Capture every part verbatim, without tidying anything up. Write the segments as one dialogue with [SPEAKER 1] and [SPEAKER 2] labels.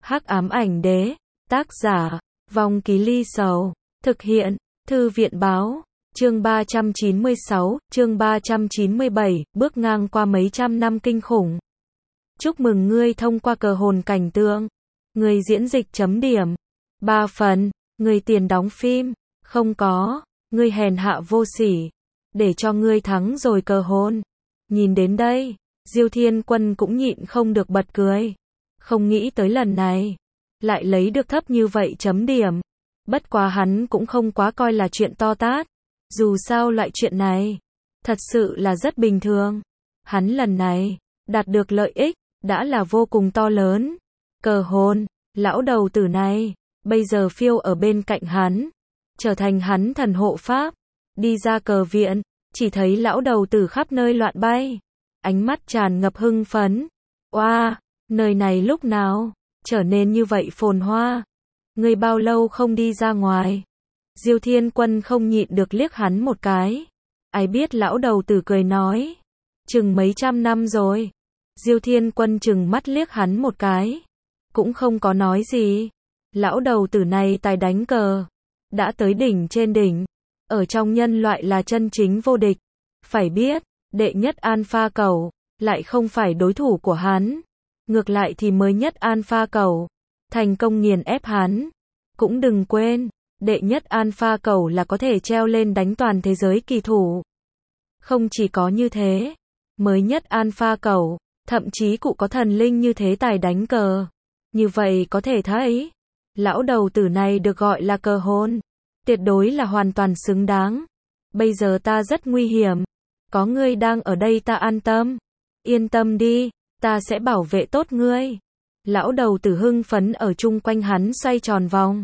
[SPEAKER 1] Hắc ám ảnh đế, tác giả, Vong Ký Ly Sầu, thực hiện, Thư viện báo, chương ba trăm chín mươi sáu, chương ba trăm chín mươi bảy, bước ngang qua mấy trăm năm kinh khủng. Chúc mừng ngươi thông qua cờ hồn cảnh tượng. Người diễn dịch chấm điểm. Ba phần, người tiền đóng phim, không có, ngươi hèn hạ vô sỉ. Để cho ngươi thắng rồi cờ hồn. Nhìn đến đây, Diêu Thiên Quân cũng nhịn không được bật cười. Không nghĩ tới lần này, lại lấy được thấp như vậy chấm điểm. Bất quá hắn cũng không quá coi là chuyện to tát. Dù sao loại chuyện này, thật sự là rất bình thường. Hắn lần này, đạt được lợi ích, đã là vô cùng to lớn. Cờ hồn, lão đầu tử này, bây giờ phiêu ở bên cạnh hắn, trở thành hắn thần hộ pháp. Đi ra cờ viện, chỉ thấy lão đầu tử khắp nơi loạn bay. Ánh mắt tràn ngập hưng phấn. Oa, wow, nơi này lúc nào trở nên như vậy phồn hoa? Ngươi bao lâu không đi ra ngoài? Diêu Thiên Quân không nhịn được liếc hắn một cái. Ai biết lão đầu tử cười nói, chừng mấy trăm năm rồi. Diêu Thiên Quân chừng mắt liếc hắn một cái, cũng không có nói gì. Lão đầu tử này tài đánh cờ, đã tới đỉnh trên đỉnh, ở trong nhân loại là chân chính vô địch. Phải biết, đệ nhất Alpha Cẩu lại không phải đối thủ của hắn. Ngược lại thì mới nhất Alpha Cẩu thành công nghiền ép hắn. Cũng đừng quên, đệ nhất Alpha Cẩu là có thể treo lên đánh toàn thế giới kỳ thủ. Không chỉ có như thế, mới nhất Alpha Cẩu, thậm chí cụ có thần linh như thế tài đánh cờ. Như vậy có thể thấy, lão đầu tử này được gọi là cờ hồn, tuyệt đối là hoàn toàn xứng đáng. Bây giờ ta rất nguy hiểm, có ngươi đang ở đây ta an tâm. Yên tâm đi, ta sẽ bảo vệ tốt ngươi. Lão đầu tử hưng phấn ở chung quanh hắn xoay tròn vòng.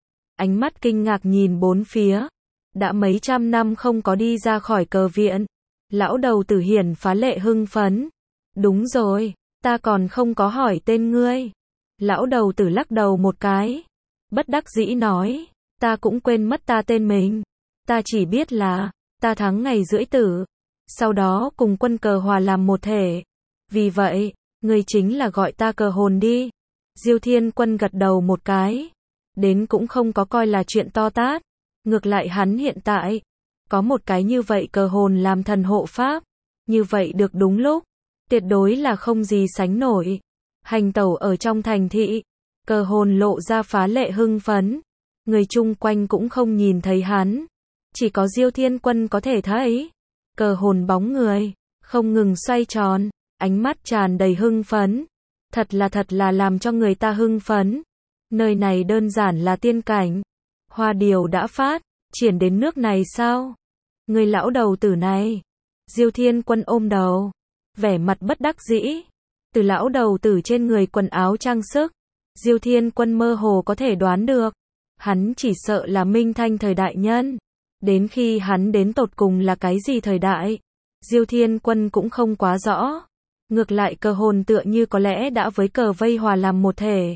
[SPEAKER 1] Ánh mắt kinh ngạc nhìn bốn phía. Đã mấy trăm năm không có đi ra khỏi cờ viện. Lão đầu tử hiển phá lệ hưng phấn. Đúng rồi, ta còn không có hỏi tên ngươi. Lão đầu tử lắc đầu một cái. Bất đắc dĩ nói, ta cũng quên mất ta tên mình. Ta chỉ biết là, ta thắng ngày rưỡi tử. Sau đó cùng quân cờ hòa làm một thể. Vì vậy, ngươi chính là gọi ta cờ hồn đi. Diêu Thiên Quân gật đầu một cái. Đến cũng không có coi là chuyện to tát. Ngược lại hắn hiện tại, có một cái như vậy cờ hồn làm thần hộ pháp. Như vậy được đúng lúc. Tuyệt đối là không gì sánh nổi. Hành tẩu ở trong thành thị, cờ hồn lộ ra phá lệ hưng phấn. Người chung quanh cũng không nhìn thấy hắn. Chỉ có Diêu Thiên Quân có thể thấy. Cờ hồn bóng người, không ngừng xoay tròn, ánh mắt tràn đầy hưng phấn. Thật là thật là làm cho người ta hưng phấn. Nơi này đơn giản là tiên cảnh. Hoa điều đã phát, triển đến nước này sao? Người lão đầu tử này. Diêu Thiên Quân ôm đầu, vẻ mặt bất đắc dĩ. Từ lão đầu tử trên người quần áo trang sức, Diêu Thiên Quân mơ hồ có thể đoán được. Hắn chỉ sợ là Minh Thanh thời đại nhân. Đến khi hắn đến tột cùng là cái gì thời đại, Diêu Thiên Quân cũng không quá rõ. Ngược lại cờ hồn tựa như có lẽ đã với cờ vây hòa làm một thể.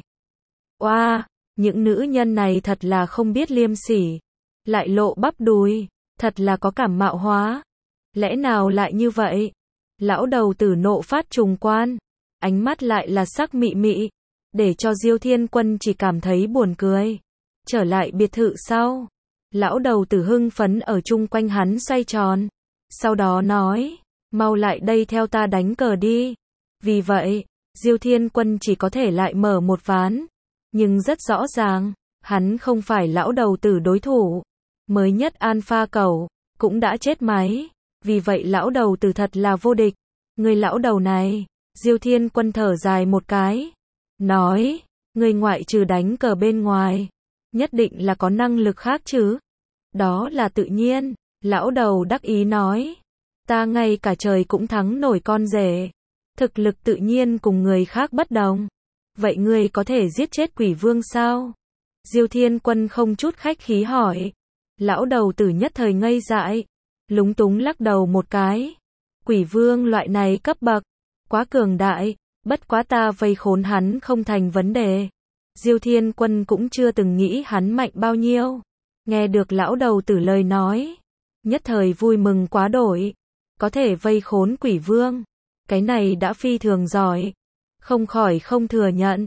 [SPEAKER 1] Oa, wow, những nữ nhân này thật là không biết liêm sỉ. Lại lộ bắp đùi, thật là có cảm mạo hóa. Lẽ nào lại như vậy? Lão đầu tử nộ phát trùng quan, ánh mắt lại là sắc mị mị, để cho Diêu Thiên Quân chỉ cảm thấy buồn cười. Trở lại biệt thự sau, lão đầu tử hưng phấn ở chung quanh hắn xoay tròn. Sau đó nói, mau lại đây theo ta đánh cờ đi. Vì vậy, Diêu Thiên Quân chỉ có thể lại mở một ván. Nhưng rất rõ ràng, hắn không phải lão đầu tử đối thủ. Mới nhất Alpha Cẩu cũng đã chết máy. Vì vậy lão đầu tử thật là vô địch. Người lão đầu này, Diêu Thiên Quân thở dài một cái. Nói, người ngoại trừ đánh cờ bên ngoài, nhất định là có năng lực khác chứ. Đó là tự nhiên, lão đầu đắc ý nói. Ta ngay cả trời cũng thắng nổi con rể. Thực lực tự nhiên cùng người khác bất đồng. Vậy ngươi có thể giết chết quỷ vương sao? Diêu Thiên Quân không chút khách khí hỏi. Lão đầu tử nhất thời ngây dại, lúng túng lắc đầu một cái. Quỷ vương loại này cấp bậc, quá cường đại, bất quá ta vây khốn hắn không thành vấn đề. Diêu Thiên Quân cũng chưa từng nghĩ hắn mạnh bao nhiêu. Nghe được lão đầu tử lời nói, nhất thời vui mừng quá đổi. Có thể vây khốn quỷ vương, cái này đã phi thường giỏi. Không khỏi không thừa nhận.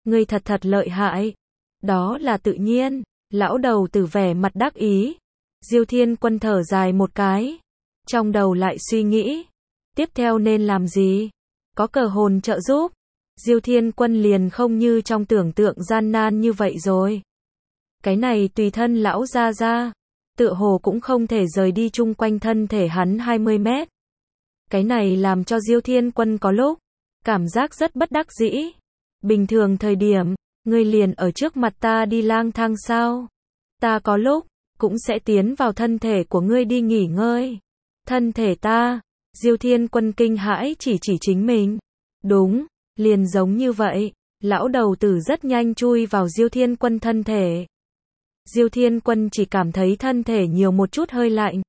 [SPEAKER 1] Ngươi thật thật lợi hại. Đó là tự nhiên. Lão đầu tử vẻ mặt đắc ý. Diêu Thiên Quân thở dài một cái. Trong đầu lại suy nghĩ. Tiếp theo nên làm gì? Có cờ hồn trợ giúp. Diêu Thiên Quân liền không như trong tưởng tượng gian nan như vậy rồi. Cái này tùy thân lão ra ra. Tựa hồ cũng không thể rời đi chung quanh thân thể hắn hai mươi mét. Cái này làm cho Diêu Thiên Quân có lúc cảm giác rất bất đắc dĩ. Bình thường thời điểm, ngươi liền ở trước mặt ta đi lang thang sao? Ta có lúc cũng sẽ tiến vào thân thể của ngươi đi nghỉ ngơi. Thân thể ta? Diêu Thiên Quân kinh hãi chỉ chỉ chính mình. Đúng, liền giống như vậy. Lão đầu tử rất nhanh chui vào Diêu Thiên Quân thân thể. Diêu Thiên Quân chỉ cảm thấy thân thể nhiều một chút hơi lạnh.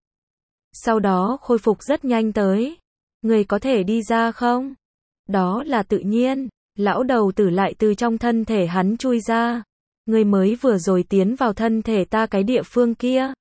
[SPEAKER 1] Sau đó khôi phục rất nhanh tới. Người có thể đi ra không? Đó là tự nhiên. Lão đầu tử lại từ trong thân thể hắn chui ra. Người mới vừa rồi tiến vào thân thể ta cái địa phương kia.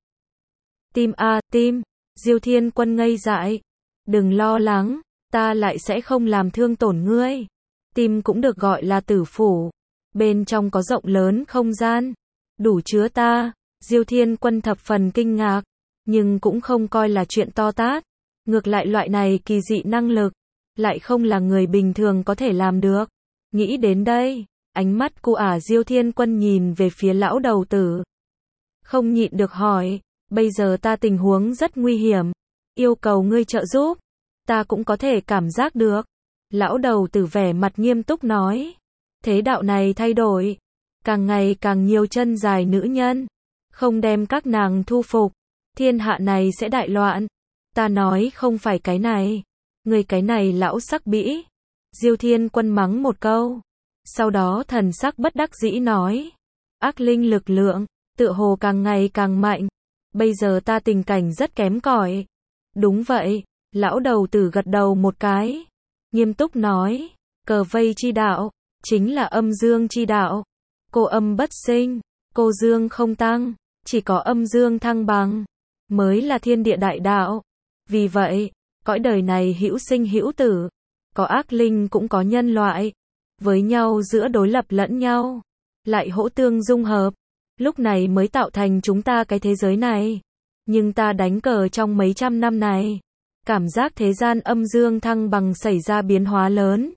[SPEAKER 1] Tim a, tim. Diêu Thiên Quân ngây dại. Đừng lo lắng, ta lại sẽ không làm thương tổn ngươi. Tim cũng được gọi là tử phủ. Bên trong có rộng lớn không gian. Đủ chứa ta. Diêu Thiên Quân thập phần kinh ngạc. Nhưng cũng không coi là chuyện to tát. Ngược lại loại này kỳ dị năng lực. Lại không là người bình thường có thể làm được. Nghĩ đến đây. Ánh mắt của ả Diêu Thiên Quân nhìn về phía lão đầu tử. Không nhịn được hỏi. Bây giờ ta tình huống rất nguy hiểm. Yêu cầu ngươi trợ giúp. Ta cũng có thể cảm giác được. Lão đầu tử vẻ mặt nghiêm túc nói. Thế đạo này thay đổi. Càng ngày càng nhiều chân dài nữ nhân. Không đem các nàng thu phục. Thiên hạ này sẽ đại loạn. Ta nói không phải cái này. Người cái này lão sắc bĩ. Diêu Thiên Quân mắng một câu. Sau đó thần sắc bất đắc dĩ nói. Ác linh lực lượng. Tựa hồ càng ngày càng mạnh. Bây giờ ta tình cảnh rất kém cỏi. Đúng vậy. Lão đầu tử gật đầu một cái. Nghiêm túc nói. Cờ vây chi đạo. Chính là âm dương chi đạo. Cô âm bất sinh. Cô dương không tăng. Chỉ có âm dương thăng bằng. Mới là thiên địa đại đạo. Vì vậy, cõi đời này hữu sinh hữu tử. Có ác linh cũng có nhân loại. Với nhau giữa đối lập lẫn nhau. Lại hỗ tương dung hợp. Lúc này mới tạo thành chúng ta cái thế giới này. Nhưng ta đánh cờ trong mấy trăm năm này. Cảm giác thế gian âm dương thăng bằng xảy ra biến hóa lớn.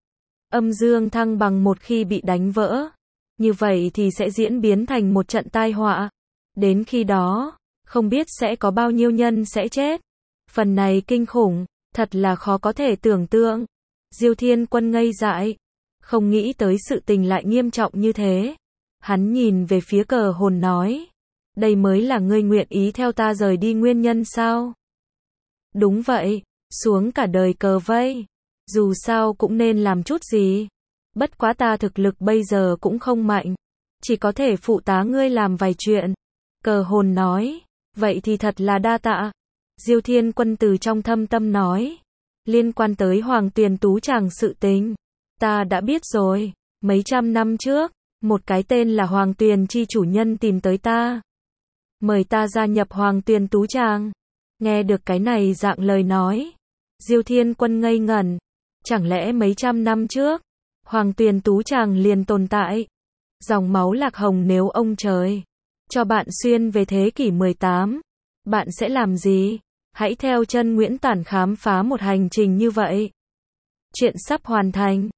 [SPEAKER 1] Âm dương thăng bằng một khi bị đánh vỡ. Như vậy thì sẽ diễn biến thành một trận tai họa. Đến khi đó, không biết sẽ có bao nhiêu nhân sẽ chết. Phần này kinh khủng, thật là khó có thể tưởng tượng. Diêu Thiên Quân ngây dại. Không nghĩ tới sự tình lại nghiêm trọng như thế. Hắn nhìn về phía cờ hồn nói. Đây mới là ngươi nguyện ý theo ta rời đi nguyên nhân sao? Đúng vậy, xuống cả đời cờ vây. Dù sao cũng nên làm chút gì. Bất quá ta thực lực bây giờ cũng không mạnh. Chỉ có thể phụ tá ngươi làm vài chuyện. Cờ hồn nói. Vậy thì thật là đa tạ. Diêu Thiên Quân từ trong thâm tâm nói. Liên quan tới Hoàng Tuyền Tú Tràng sự tình. Ta đã biết rồi. Mấy trăm năm trước, một cái tên là Hoàng Tuyền chi chủ nhân tìm tới ta. Mời ta gia nhập Hoàng Tuyền Tú Tràng. Nghe được cái này dạng lời nói. Diêu Thiên Quân ngây ngẩn. Chẳng lẽ mấy trăm năm trước, Hoàng Tuyền Tú Tràng liền tồn tại. Dòng máu lạc hồng nếu ông trời cho bạn xuyên về thế kỷ mười tám, bạn sẽ làm gì? Hãy theo chân Nguyễn Tản khám phá một hành trình như vậy. Chuyện sắp hoàn thành.